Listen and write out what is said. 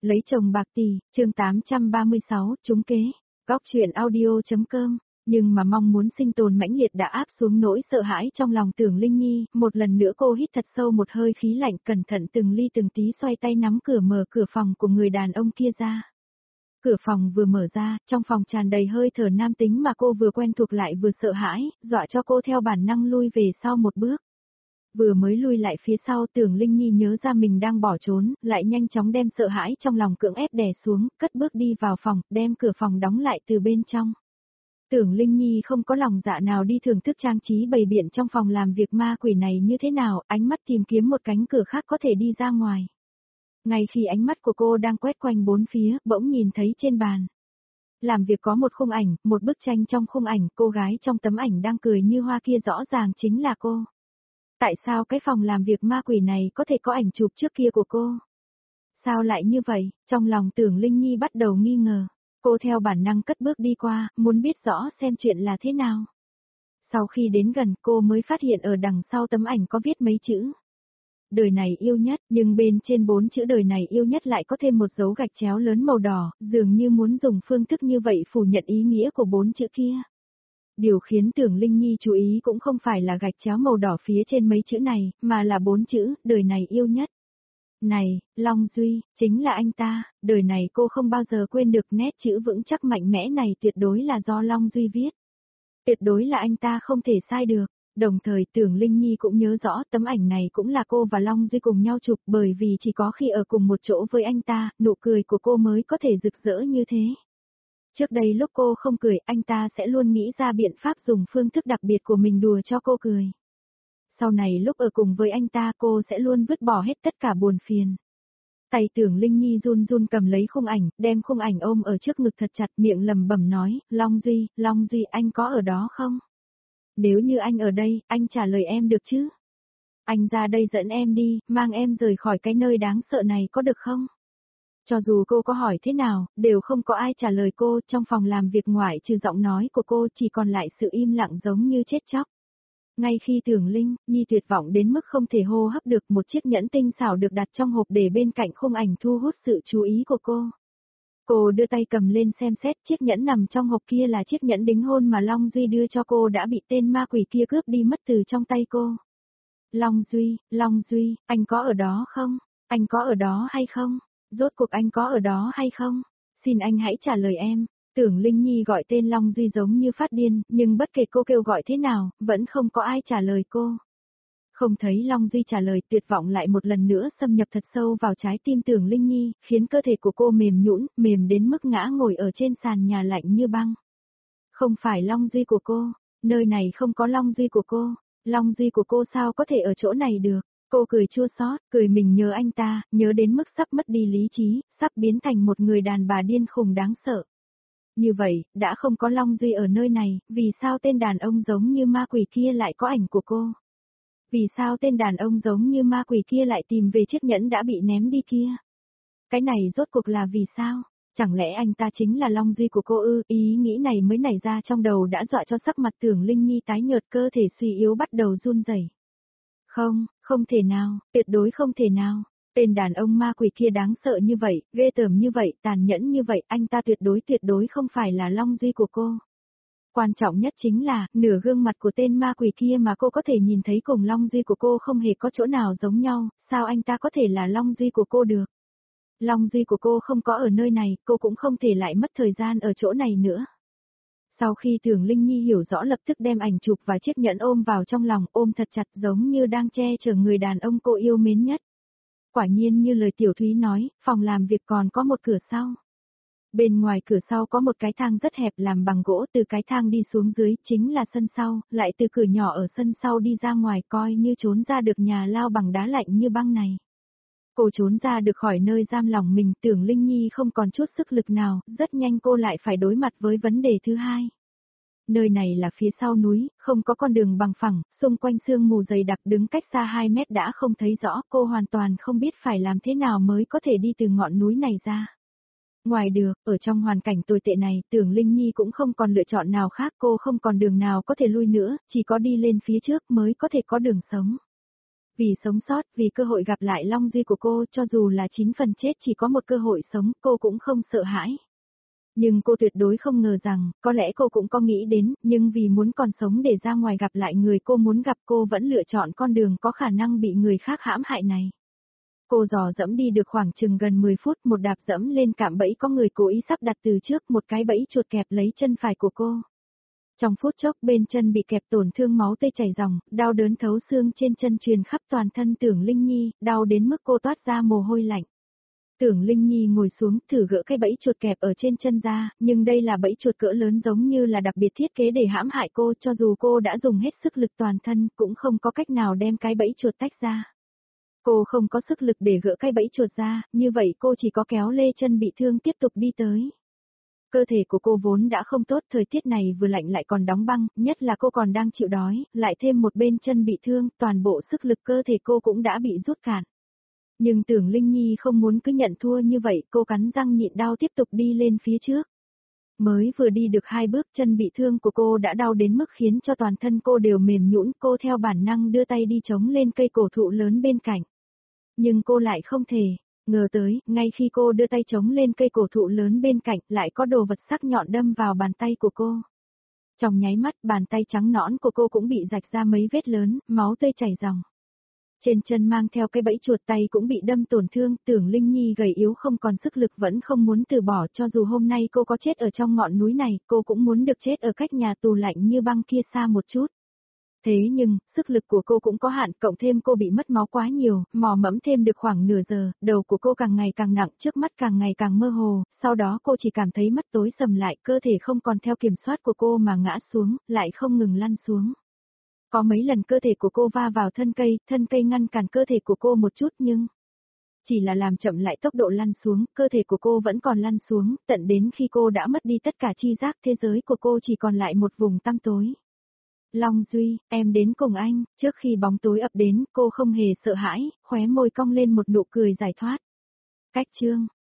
Lấy chồng bạc tỷ, chương 836, trúng kế. Góc truyện audio.com. Nhưng mà mong muốn sinh tồn mãnh liệt đã áp xuống nỗi sợ hãi trong lòng Tưởng Linh Nhi, một lần nữa cô hít thật sâu một hơi khí lạnh, cẩn thận từng ly từng tí xoay tay nắm cửa mở cửa phòng của người đàn ông kia ra. Cửa phòng vừa mở ra, trong phòng tràn đầy hơi thở nam tính mà cô vừa quen thuộc lại vừa sợ hãi, dọa cho cô theo bản năng lui về sau một bước. Vừa mới lui lại phía sau, Tưởng Linh Nhi nhớ ra mình đang bỏ trốn, lại nhanh chóng đem sợ hãi trong lòng cưỡng ép đè xuống, cất bước đi vào phòng, đem cửa phòng đóng lại từ bên trong. Tưởng Linh Nhi không có lòng dạ nào đi thưởng thức trang trí bày biện trong phòng làm việc ma quỷ này như thế nào, ánh mắt tìm kiếm một cánh cửa khác có thể đi ra ngoài. Ngay khi ánh mắt của cô đang quét quanh bốn phía, bỗng nhìn thấy trên bàn làm việc có một khung ảnh, một bức tranh. Trong khung ảnh, cô gái trong tấm ảnh đang cười như hoa kia rõ ràng chính là cô. Tại sao cái phòng làm việc ma quỷ này có thể có ảnh chụp trước kia của cô? Sao lại như vậy? Trong lòng Tưởng Linh Nhi bắt đầu nghi ngờ. Cô theo bản năng cất bước đi qua, muốn biết rõ xem chuyện là thế nào. Sau khi đến gần, cô mới phát hiện ở đằng sau tấm ảnh có viết mấy chữ. Đời này yêu nhất, nhưng bên trên 4 chữ đời này yêu nhất lại có thêm một dấu gạch chéo lớn màu đỏ, dường như muốn dùng phương thức như vậy phủ nhận ý nghĩa của 4 chữ kia. Điều khiến Tưởng Linh Nhi chú ý cũng không phải là gạch chéo màu đỏ phía trên mấy chữ này, mà là 4 chữ, đời này yêu nhất. Này, Long Duy, chính là anh ta, đời này cô không bao giờ quên được nét chữ vững chắc mạnh mẽ này, tuyệt đối là do Long Duy viết. Tuyệt đối là anh ta, không thể sai được. Đồng thời Tưởng Linh Nhi cũng nhớ rõ tấm ảnh này cũng là cô và Long Duy cùng nhau chụp, bởi vì chỉ có khi ở cùng một chỗ với anh ta, nụ cười của cô mới có thể rực rỡ như thế. Trước đây lúc cô không cười, anh ta sẽ luôn nghĩ ra biện pháp dùng phương thức đặc biệt của mình đùa cho cô cười. Sau này lúc ở cùng với anh ta, cô sẽ luôn vứt bỏ hết tất cả buồn phiền. Tay Tưởng Linh Nhi run run cầm lấy khung ảnh, đem khung ảnh ôm ở trước ngực thật chặt, miệng lẩm bẩm nói, Long Duy, anh có ở đó không? Nếu như anh ở đây, anh trả lời em được chứ? Anh ra đây dẫn em đi, mang em rời khỏi cái nơi đáng sợ này có được không? Cho dù cô có hỏi thế nào, đều không có ai trả lời cô. Trong phòng làm việc ngoại trừ giọng nói của cô chỉ còn lại sự im lặng giống như chết chóc. Ngay khi Tưởng Linh Nhi tuyệt vọng đến mức không thể hô hấp được, một chiếc nhẫn tinh xảo được đặt trong hộp để bên cạnh khung ảnh thu hút sự chú ý của cô. Cô đưa tay cầm lên xem xét, chiếc nhẫn nằm trong hộp kia là chiếc nhẫn đính hôn mà Long Duy đưa cho cô đã bị tên ma quỷ kia cướp đi mất từ trong tay cô. Long Duy, anh có ở đó không? Anh có ở đó hay không? Rốt cuộc anh có ở đó hay không? Xin anh hãy trả lời em. Tưởng Linh Nhi gọi tên Long Duy giống như phát điên, nhưng bất kể cô kêu gọi thế nào, vẫn không có ai trả lời cô. Không thấy Long Duy trả lời, tuyệt vọng lại một lần nữa xâm nhập thật sâu vào trái tim Tưởng Linh Nhi, khiến cơ thể của cô mềm nhũn, mềm đến mức ngã ngồi ở trên sàn nhà lạnh như băng. Không phải Long Duy của cô, nơi này không có Long Duy của cô, Long Duy của cô sao có thể ở chỗ này được? Cô cười chua xót, cười mình nhớ anh ta, nhớ đến mức sắp mất đi lý trí, sắp biến thành một người đàn bà điên khùng đáng sợ. Như vậy, đã không có Long Duy ở nơi này, vì sao tên đàn ông giống như ma quỷ kia lại có ảnh của cô? Vì sao tên đàn ông giống như ma quỷ kia lại tìm về chiếc nhẫn đã bị ném đi kia? Cái này rốt cuộc là vì sao? Chẳng lẽ anh ta chính là Long Duy của cô ư? Ý nghĩ này mới nảy ra trong đầu đã dọa cho sắc mặt Tưởng Linh Nhi tái nhợt, cơ thể suy yếu bắt đầu run rẩy. Không thể nào, tuyệt đối không thể nào. Tên đàn ông ma quỷ kia đáng sợ như vậy, ghê tởm như vậy, tàn nhẫn như vậy, anh ta tuyệt đối không phải là Long Duy của cô. Quan trọng nhất chính là, nửa gương mặt của tên ma quỷ kia mà cô có thể nhìn thấy cùng Long Duy của cô không hề có chỗ nào giống nhau, sao anh ta có thể là Long Duy của cô được? Long Duy của cô không có ở nơi này, cô cũng không thể lại mất thời gian ở chỗ này nữa. Sau khi Tưởng Linh Nhi hiểu rõ, lập tức đem ảnh chụp và chiếc nhẫn ôm vào trong lòng, ôm thật chặt giống như đang che chở người đàn ông cô yêu mến nhất. Quả nhiên như lời Tiểu Thúy nói, phòng làm việc còn có một cửa sau. Bên ngoài cửa sau có một cái thang rất hẹp làm bằng gỗ, từ cái thang đi xuống dưới chính là sân sau, lại từ cửa nhỏ ở sân sau đi ra ngoài, coi như trốn ra được nhà lao bằng đá lạnh như băng này. Cô trốn ra được khỏi nơi giam lòng mình, Tưởng Linh Nhi không còn chút sức lực nào, rất nhanh cô lại phải đối mặt với vấn đề thứ hai. Nơi này là phía sau núi, không có con đường bằng phẳng, xung quanh sương mù dày đặc, đứng cách xa 2 mét đã không thấy rõ, cô hoàn toàn không biết phải làm thế nào mới có thể đi từ ngọn núi này ra. Ngoài được, ở trong hoàn cảnh tồi tệ này, Tưởng Linh Nhi cũng không còn lựa chọn nào khác, cô không còn đường nào có thể lui nữa, chỉ có đi lên phía trước mới có thể có đường sống. Vì sống sót, vì cơ hội gặp lại Long Duy của cô, cho dù là 9 phần chết chỉ có một cơ hội sống, cô cũng không sợ hãi. Nhưng cô tuyệt đối không ngờ rằng, có lẽ cô cũng có nghĩ đến, nhưng vì muốn còn sống để ra ngoài gặp lại người cô muốn gặp, cô vẫn lựa chọn con đường có khả năng bị người khác hãm hại này. Cô dò dẫm đi được khoảng chừng gần 10 phút, một đạp dẫm lên cạm bẫy có người cố ý sắp đặt từ trước, một cái bẫy chuột kẹp lấy chân phải của cô. Trong phút chốc bên chân bị kẹp tổn thương, máu tươi chảy ròng, đau đớn thấu xương trên chân truyền khắp toàn thân Tưởng Linh Nhi, đau đến mức cô toát ra mồ hôi lạnh. Tưởng Linh Nhi ngồi xuống thử gỡ cái bẫy chuột kẹp ở trên chân ra, nhưng đây là bẫy chuột cỡ lớn giống như là đặc biệt thiết kế để hãm hại cô, cho dù cô đã dùng hết sức lực toàn thân cũng không có cách nào đem cái bẫy chuột tách ra. Cô không có sức lực để gỡ cái bẫy chuột ra, như vậy cô chỉ có kéo lê chân bị thương tiếp tục đi tới. Cơ thể của cô vốn đã không tốt, thời tiết này vừa lạnh lại còn đóng băng, nhất là cô còn đang chịu đói, lại thêm một bên chân bị thương, toàn bộ sức lực cơ thể cô cũng đã bị rút cạn. Nhưng Tưởng Linh Nhi không muốn cứ nhận thua như vậy, cô cắn răng nhịn đau tiếp tục đi lên phía trước. Mới vừa đi được 2 bước, chân bị thương của cô đã đau đến mức khiến cho toàn thân cô đều mềm nhũn, cô theo bản năng đưa tay đi chống lên cây cổ thụ lớn bên cạnh. Nhưng cô lại không thể, ngờ tới, ngay khi cô đưa tay chống lên cây cổ thụ lớn bên cạnh, lại có đồ vật sắc nhọn đâm vào bàn tay của cô. Trong nháy mắt, bàn tay trắng nõn của cô cũng bị rạch ra mấy vết lớn, máu tươi chảy ròng. Trên chân mang theo cái bẫy chuột, tay cũng bị đâm tổn thương, Tưởng Linh Nhi gầy yếu không còn sức lực vẫn không muốn từ bỏ, cho dù hôm nay cô có chết ở trong ngọn núi này, cô cũng muốn được chết ở cách nhà tù lạnh như băng kia xa một chút. Thế nhưng, sức lực của cô cũng có hạn, cộng thêm cô bị mất máu quá nhiều, mò mẫm thêm được khoảng nửa giờ, đầu của cô càng ngày càng nặng, trước mắt càng ngày càng mơ hồ, sau đó cô chỉ cảm thấy mắt tối sầm lại, cơ thể không còn theo kiểm soát của cô mà ngã xuống, lại không ngừng lăn xuống. Có mấy lần cơ thể của cô va vào thân cây ngăn cản cơ thể của cô một chút nhưng chỉ là làm chậm lại tốc độ lăn xuống, cơ thể của cô vẫn còn lăn xuống, tận đến khi cô đã mất đi tất cả tri giác, thế giới của cô chỉ còn lại một vùng tăm tối. Long Duy, em đến cùng anh, trước khi bóng tối ập đến, cô không hề sợ hãi, khóe môi cong lên một nụ cười giải thoát. Cách chương